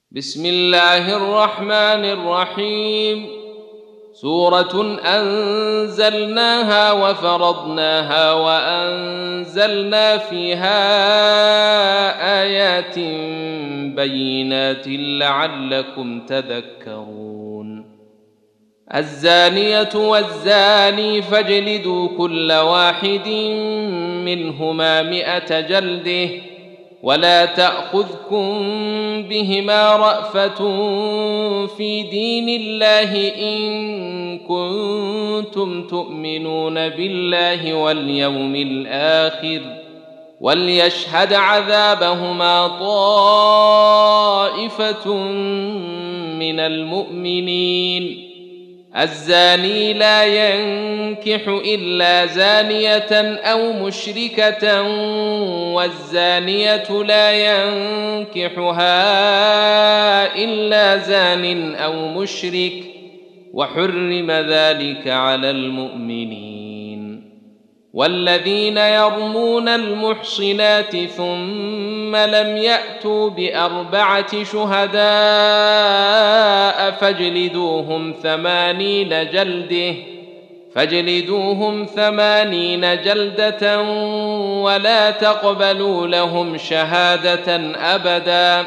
بسم الله الرحمن الرحيم. سورة أنزلناها وفرضناها وأنزلنا فيها آيات بينات لعلكم تذكرون. الزانية والزاني فاجلدوا كل واحد منهما 100 جلدة ولا تأخذكم بهما رأفة في دين الله إن كنتم تؤمنون بالله واليوم الآخر وليشهد عذابهما طائفة من المؤمنين. الزاني لا ينكح إلا زانية أو مشركة والزانية لا ينكحها إلا زان أو مشرك وحرم ذلك على المؤمنين. والذين يرمون المحصنات ثم لم يأتوا ب4 شهداء فاجلدوهم 80 جلدة ولا تقبلوا لهم شهادة أبدا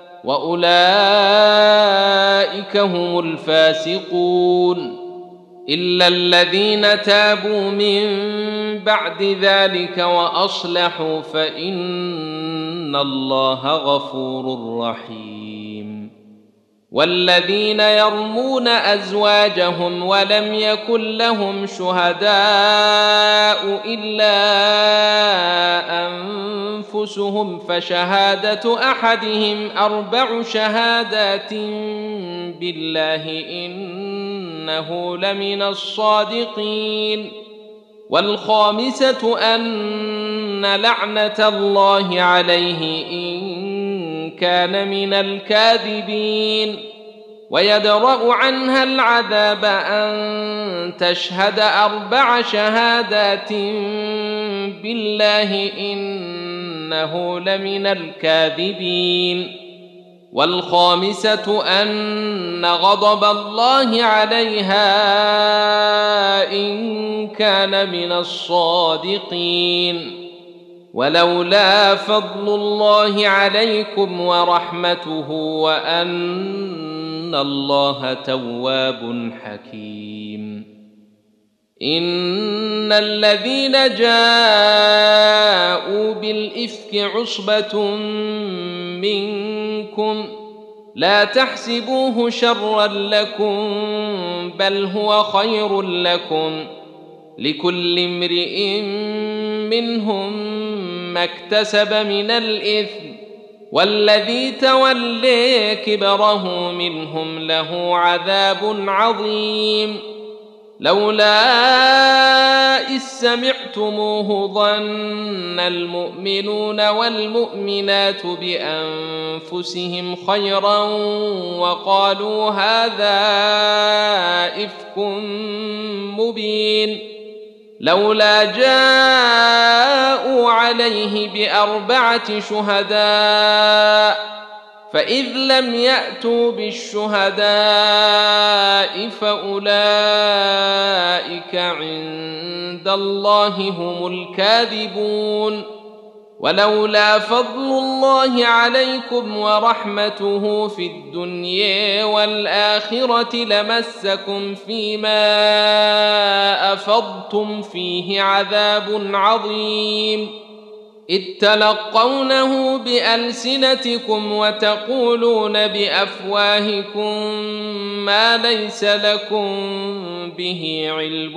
وأولئك هم الفاسقون إلا الذين تابوا من بعد ذلك وأصلحوا فإن الله غفور رحيم. والذين يرمون أزواجهم ولم يكن لهم شهداء إلا أنفسهم فشهادة أحدهم 4 شهادات بالله إنه لمن الصادقين. والخامسة أن لعنة الله عليه إن كان من الكاذبين. ويدرأ عنها العذاب أن تشهد 4 شهادات بالله إنه لمن الكاذبين. والخامسة أن غضب الله عليها إن كان من الصادقين. ولولا فضل الله عليكم ورحمته وأن الله تواب حكيم. إن الذين جاءوا بالإفك عصبة منكم لا تحسبوه شرا لكم بل هو خير لكم لكل امرئ منهم ما اكتسب من الإثم والذي تولي كبره منهم له عذاب عظيم. لولا إذ سمعتموه ظن المؤمنون والمؤمنات بأنفسهم خيرا وقالوا هذا إفك مبين. لولا جاءوا عليه ب4 شهداء فإذ لم يأتوا بالشهداء فأولئك عند الله هم الكاذبون. ولولا فضل الله عليكم ورحمته في الدنيا والآخرة لمسكم فيما أفضتم فيه عذاب عظيم إذ تلقونه بألسنتكم وتقولون بأفواهكم ما ليس لكم به علم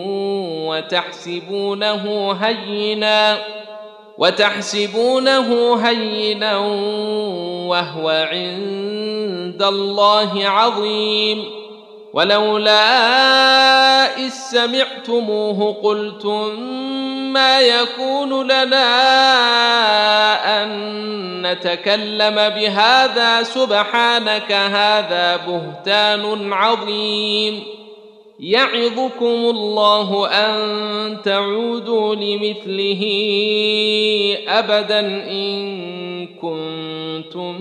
وتحسبونه هينا وهو عند الله عظيم. ولولا إذ سمعتموه قلتم ما يكون لنا أن نتكلم بهذا سبحانك هذا بهتان عظيم. يعظكم الله أن تعودوا لمثله أبدا إن كنتم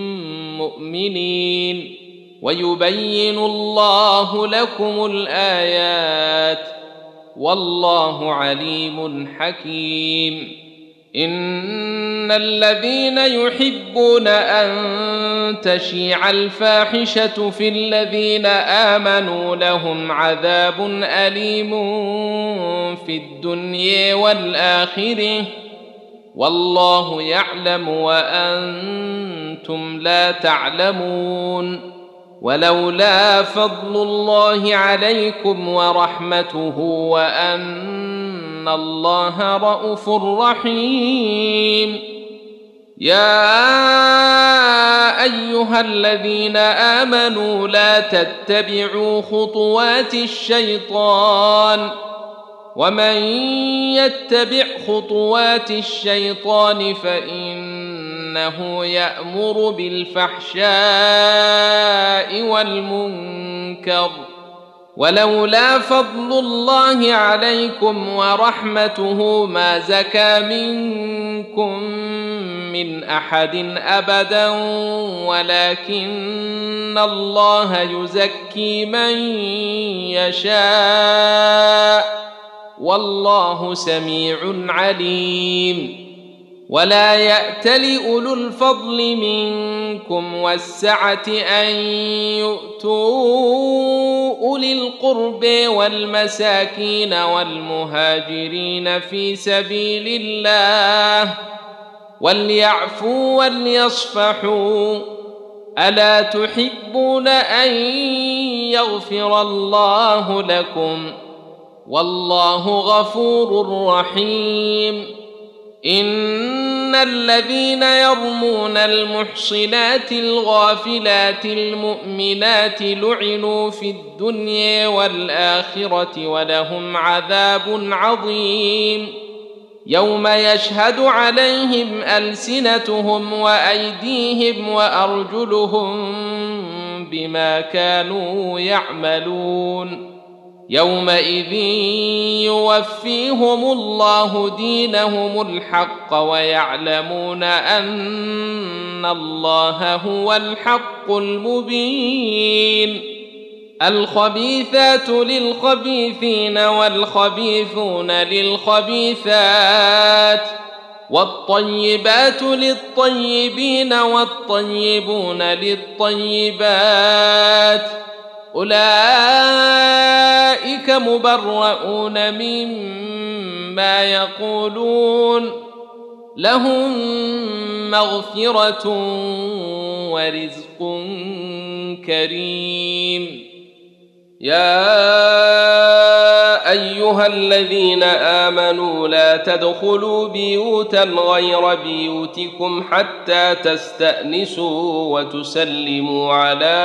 مؤمنين ويبين الله لكم الآيات والله عليم حكيم إن الذين يحبون أن تشيع الفاحشة في الذين آمنوا لهم عذاب أليم في الدنيا والآخرة والله يعلم وأنتم لا تعلمون ولولا فضل الله عليكم ورحمته وأن الله رءوف رحيم يا أيها الذين آمنوا لا تتبعوا خطوات الشيطان ومن يتبع خطوات الشيطان فإنه يأمر بالفحشاء والمنكر ولولا فضل الله عليكم ورحمته ما زكى منكم من أحد أبدا ولكن الله يزكي من يشاء والله سميع عليم ولا يأتل أولو الفضل منكم والسعة أن يؤتوا أولي القرب والمساكين والمهاجرين في سبيل الله وليعفوا وليصفحوا ألا تحبون أن يغفر الله لكم والله غفور رحيم إن الذين يرمون المحصنات الغافلات المؤمنات لعنوا في الدنيا والآخرة ولهم عذاب عظيم يوم يشهد عليهم ألسنتهم وأيديهم وأرجلهم بما كانوا يعملون يومئذ يوفيهم الله دينهم الحق ويعلمون أن الله هو الحق المبين الخبيثات للخبيثين والخبيثون للخبيثات والطيبات للطيبين والطيبون للطيبات أولئك مبرؤون مما يقولون لهم مغفرة ورزق كريم يا أيها الذين آمنوا لا تدخلوا بيوتا غير بيوتكم حتى تستأنسوا وتسلموا على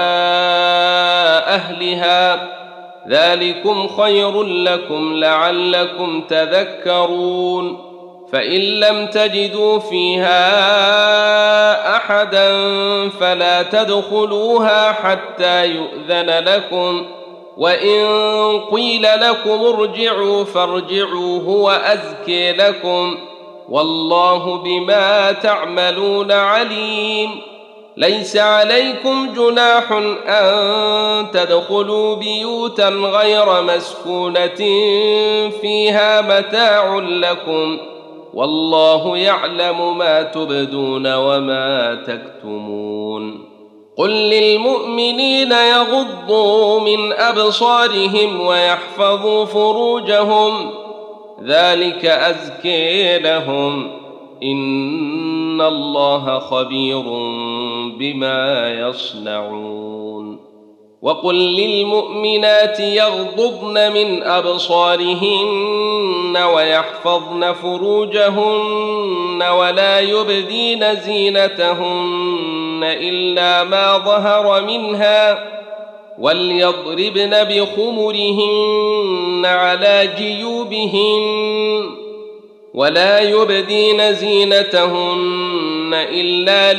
أهلها ذلكم خير لكم لعلكم تذكرون فإن لم تجدوا فيها أحدا فلا تدخلوها حتى يؤذن لكم وإن قيل لكم ارجعوا فارجعوا هو أزكي لكم والله بما تعملون عليم ليس عليكم جناح أن تدخلوا بيوتا غير مسكونة فيها متاع لكم والله يعلم ما تبدون وما تكتمون قل للمؤمنين يغضوا من أبصارهم ويحفظوا فروجهم ذلك أزكي لهم إن الله خبير بما يصنعون وقل للمؤمنات يغضضن من أبصارهن ويحفظن فروجهن ولا يبدين زينتهن إلا ما ظهر منها وليضربن بخمرهن على جيوبهن ولا يبدين زينتهن إلا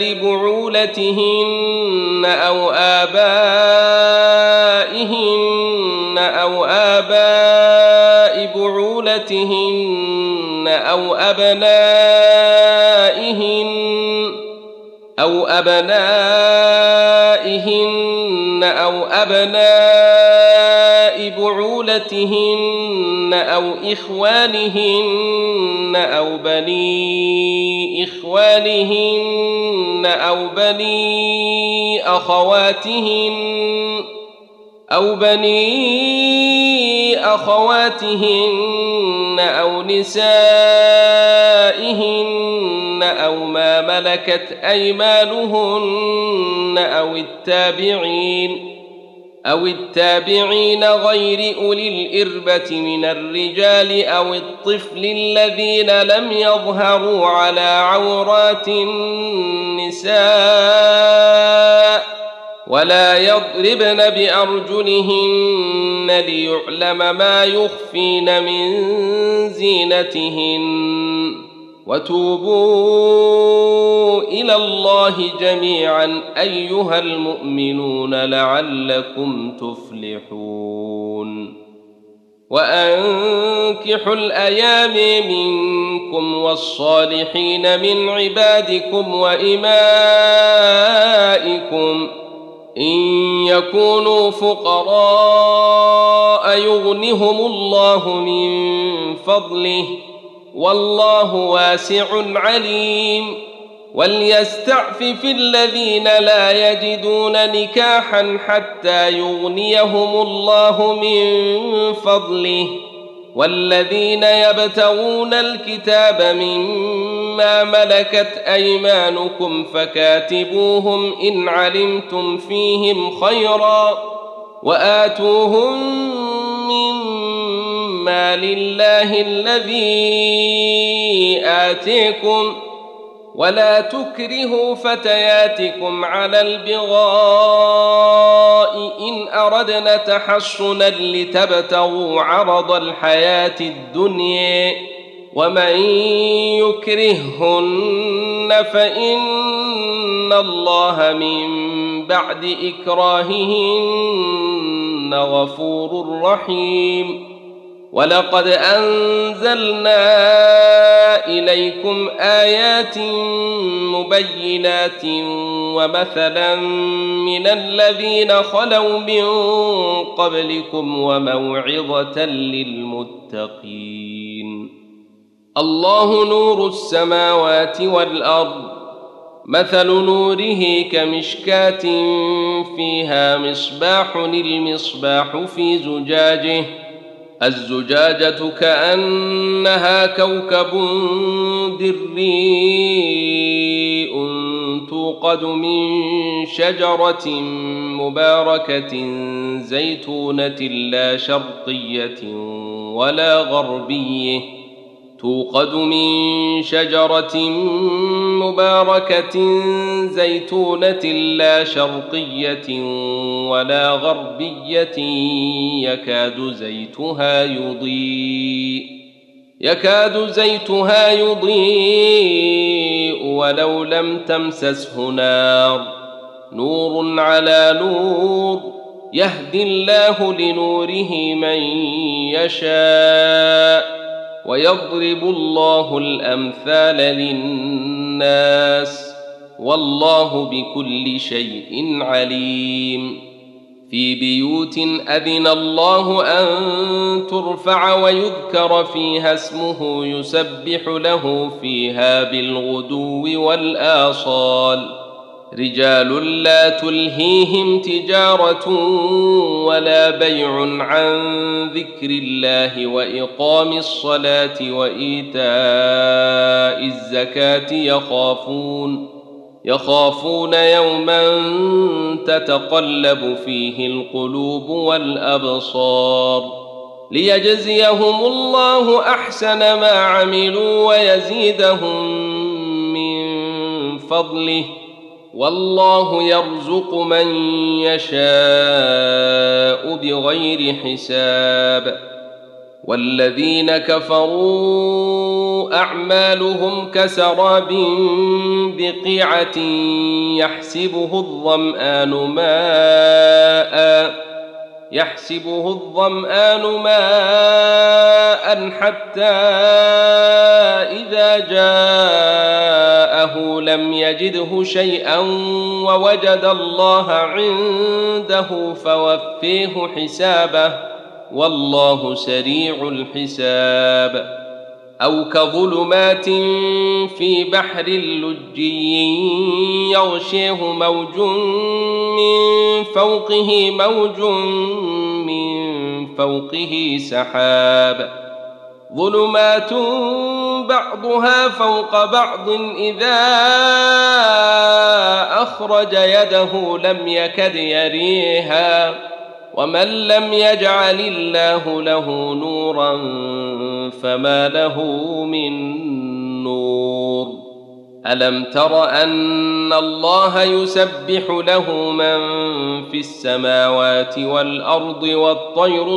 لبعولتهن أو آبائهن أو بعولتهن أو أبناء بعولتهن أو إخوانهن أو بني إخوانهن أو بني أخواتهن أو نسائهن أو ما ملكت أيمانهن أو التابعين غير أولي الإربة من الرجال أو الطفل الذين لم يظهروا على عورات النساء ولا يضربن بأرجلهن ليعلم ما يخفين من زينتهن وتوبوا إلى الله جميعا أيها المؤمنون لعلكم تفلحون وأنكحوا الأيام منكم والصالحين من عبادكم وإمائكم إن يكونوا فقراء يغنهم الله من فضله والله واسع عليم وليستعفف الذين لا يجدون نكاحا حتى يغنيهم الله من فضله والذين يبتغون الكتاب مما ملكت أيمانكم فكاتبوهم إن علمتم فيهم خيرا وآتوهم مما لله الذي آتيكم ولا تكرهوا فتياتكم على البغاء إن أردنا تحصنا لتبتغوا عرض الحياة الدنيا ومن يكرههن فإن الله من بعد إكراههن غفور رحيم ولقد أنزلنا إليكم آيات مبينات ومثلا من الذين خلوا من قبلكم وموعظة للمتقين الله نور السماوات والأرض مثل نوره كمشكاة فيها مصباح المصباح في زجاجه الزجاجة كأنها كوكب دري توقد من شجرة مباركة زيتونة لا شرقية ولا غربية يكاد زيتها يضيء ولو لم تمسسه نار نور على نور يهدي الله لنوره من يشاء ويضرب الله الأمثال للناس والله بكل شيء عليم في بيوت أذن الله أن ترفع ويذكر فيها اسمه يسبح له فيها بالغدو والآصال رجال لا تلهيهم تجارة ولا بيع عن ذكر الله وإقام الصلاة وإيتاء الزكاة يخافون يوما تتقلب فيه القلوب والأبصار ليجزيهم الله أحسن ما عملوا ويزيدهم من فضله والله يرزق من يشاء بغير حساب والذين كفروا أعمالهم كسراب بقيعة يحسبه الظمآن ماء حتى إذا جاءه لم يجده شيئا ووجد الله عنده فوفيه حسابه والله سريع الحساب أو كظلمات في بحر لجي يغشيه موج من فوقه موج من فوقه سحاب ظلمات بعضها فوق بعض إذا أخرج يده لم يكد يريها ومن لم يجعل الله له نورا فما له من نور ألم تر أن الله يسبح له من في السماوات والأرض والطير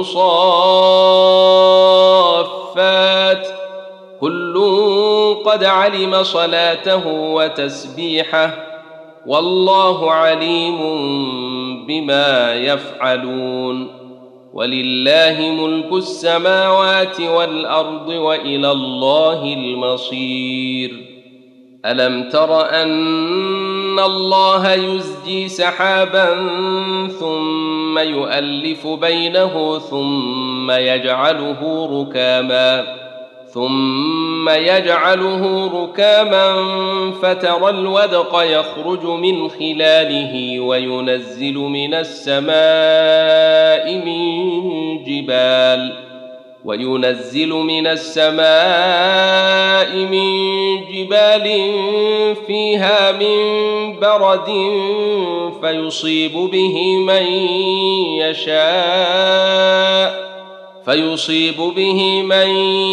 صافات كل قد علم صلاته وتسبيحه والله عليم بما يفعلون ولله ملك السماوات والأرض وإلى الله المصير ألم تر أن الله يزجي سحابا ثم يؤلف بينه ثم يجعله ركاما فترى الودق يخرج من خلاله وينزل من السماء من جبال فيها من برد فيصيب به من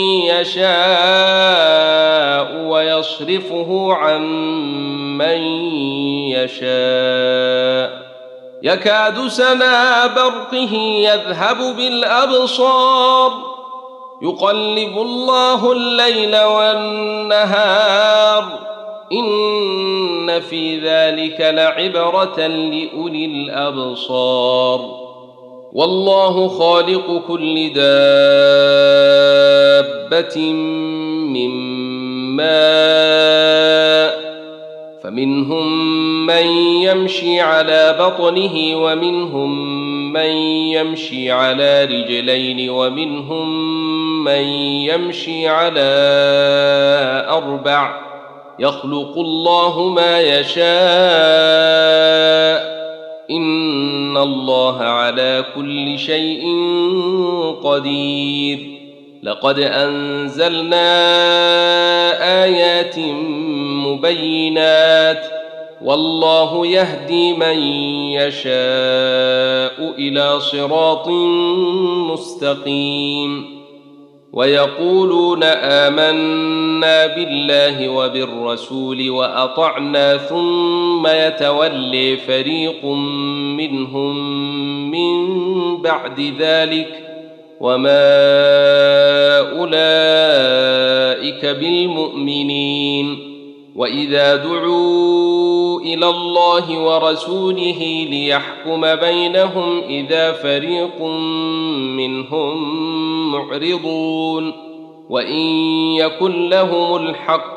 يشاء ويصرفه عن من يشاء يكاد سنا برقه يذهب بالأبصار يقلب الله الليل والنهار إن في ذلك لعبرة لأولي الأبصار والله خالق كل دابة من ماء فمنهم من يمشي على بطنه ومنهم من يمشي على رجلين ومنهم من يمشي على أربع يخلق الله ما يشاء إن الله على كل شيء قدير لقد أنزلنا آيات مبينات والله يهدي من يشاء إلى صراط مستقيم ويقولون آمنا بالله وبالرسول وأطعنا ثم يتولي فريق منهم من بعد ذلك وما أولئك بالمؤمنين وإذا دعوا إلى الله ورسوله ليحكم بينهم إذا فريق منهم معرضون وإن يكن لهم الحق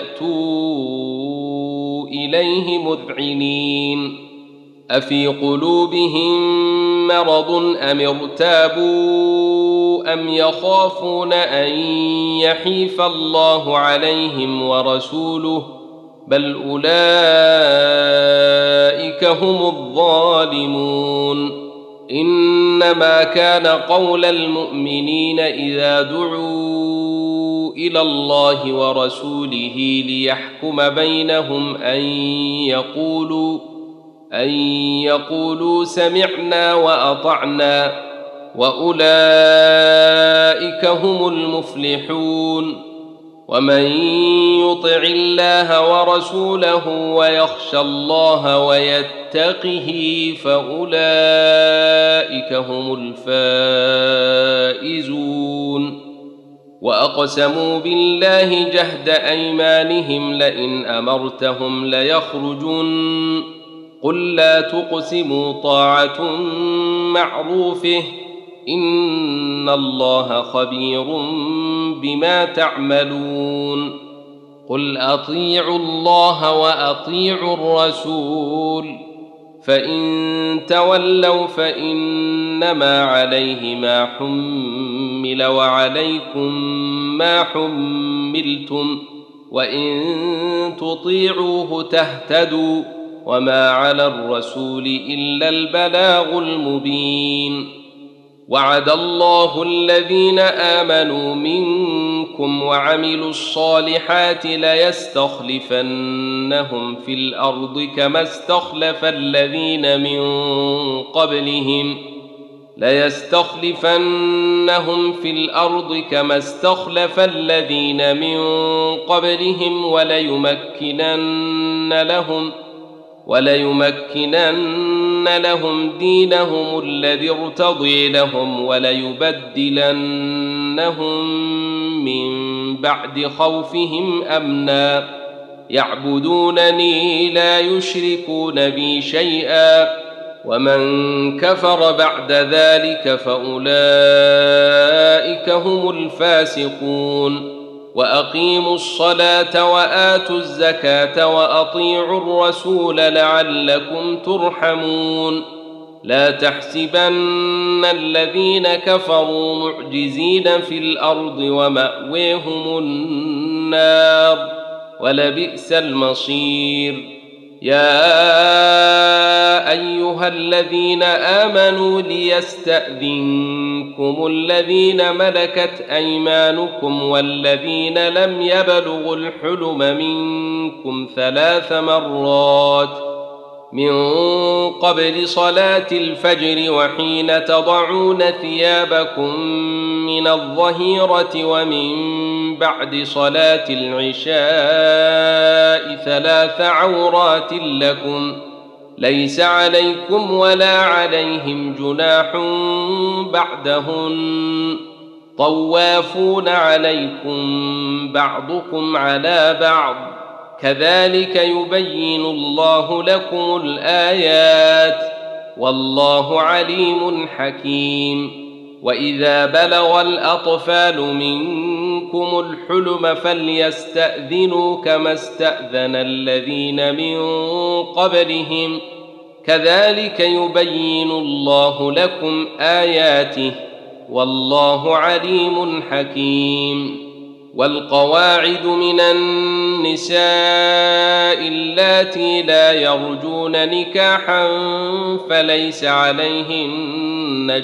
يأتوا إليه مذعنين أفي قلوبهم مرض أم ارتابوا أم يخافون أن يحيف الله عليهم ورسوله بل أولئك هم الظالمون إنما كان قول المؤمنين إذا دعوا إلى الله ورسوله ليحكم بينهم أن يقولوا سمعنا وأطعنا وأولئك هم المفلحون ومن يطع الله ورسوله ويخشى الله ويتقه فأولئك هم الفائزون وأقسموا بالله جهد أيمانهم لئن أمرتهم ليخرجن قل لا تقسموا طاعة معروفه إن الله خبير بما تعملون قل أطيعوا الله وأطيعوا الرسول فإن تولوا فإنما عليه ما حمل وعليكم ما حملتم وإن تطيعوه تهتدوا وما على الرسول إلا البلاغ المبين وعد الله الذين آمنوا منكم وعملوا الصالحات ليستخلفنهم في الأرض كما استخلف الذين من قبلهم وليمكنن لهم دينهم الذي ارتضي لهم وليبدلنهم من بعد خوفهم أمنا يعبدونني لا يشركون بي شيئا ومن كفر بعد ذلك فأولئك هم الفاسقون وأقيموا الصلاة وآتوا الزكاة وأطيعوا الرسول لعلكم ترحمون لا تحسبن الذين كفروا معجزين في الأرض ومأويهم النار ولبئس المصير يا أيها الذين آمنوا ليستأذنكم الذين ملكت أيمانكم والذين لم يبلغوا الحلم منكم 3 مرات من قبل صلاة الفجر وحين تضعون ثيابكم من الظهيرة ومن بعد صلاة العشاء 3 عورات لكم ليس عليكم ولا عليهم جناح بعدهن طوافون عليكم بعضكم على بعض كذلك يبين الله لكم الآيات والله عليم حكيم وإذا بلغ الأطفال منكم الحلم فليستأذنوا كما استأذن الذين من قبلهم كذلك يبين الله لكم آياته والله عليم حكيم والقواعد من النساء اللاتي لا يرجون نكاحا فليس عليهن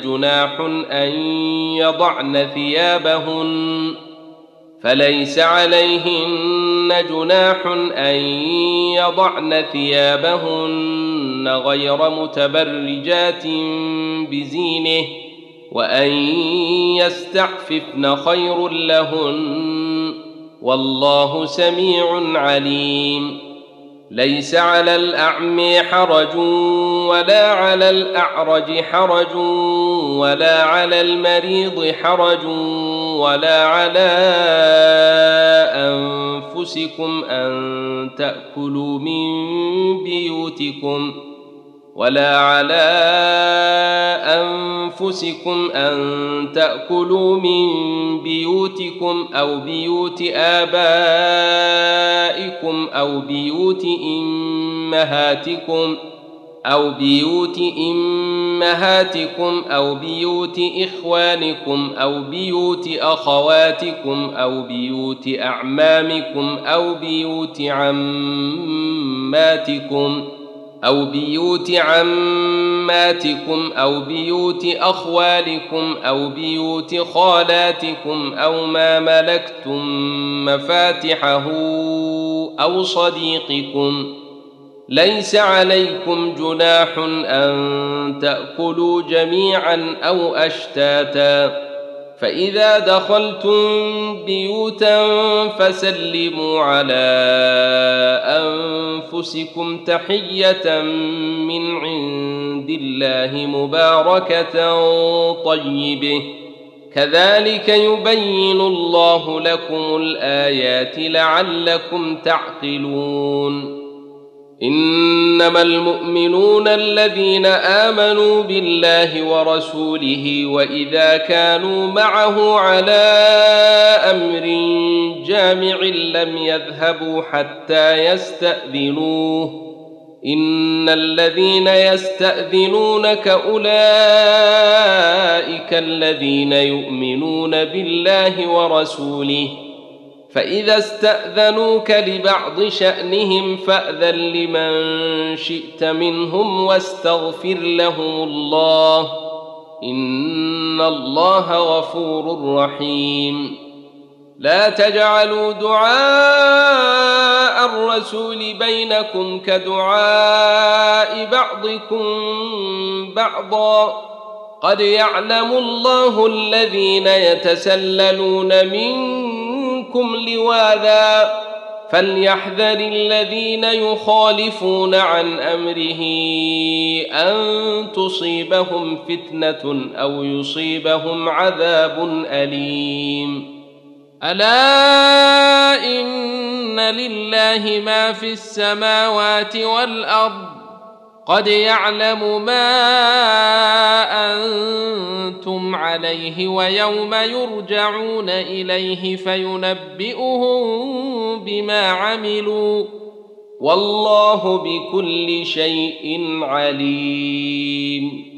جناح أن يضعن ثيابهن غير متبرجات بزينه وأن يستعففن خير لهن والله سميع عليم ليس على الأعمى حرج ولا على الأعرج حرج ولا على المريض حرج ولا على أنفسكم أن تأكلوا من بيوتكم أو بيوت آبائكم أو بيوت أمهاتكم أو بيوت إخوانكم أو بيوت أخواتكم أو بيوت أعمامكم أو بيوت عماتكم أو بيوت أخوالكم أو بيوت خالاتكم أو ما ملكتم مفاتحه أو صديقكم ليس عليكم جناح أن تأكلوا جميعا أو أشتاتا فإذا دخلتم بيوتا فسلموا على أنفسكم تحية من عند الله مباركة طيبة كذلك يبين الله لكم الآيات لعلكم تعقلون إنما المؤمنون الذين آمنوا بالله ورسوله وإذا كانوا معه على أمر جامع لم يذهبوا حتى يستأذنوه إن الذين يستأذنونك أولئك الذين يؤمنون بالله ورسوله فإذا استأذنوك لبعض شأنهم فأذن لمن شئت منهم واستغفر لهم الله إن الله غفور رحيم لا تجعلوا دعاء الرسول بينكم كدعاء بعضكم بعضا قد يعلم الله الذين يتسللون منكم لواذا فليحذر الذين يخالفون عن أمره أن تصيبهم فتنة أو يصيبهم عذاب أليم ألا إن لله ما في السماوات والأرض قد يعلم ما أنتم عليه ويوم يرجعون إليه فينبئهم بما عملوا والله بكل شيء عليم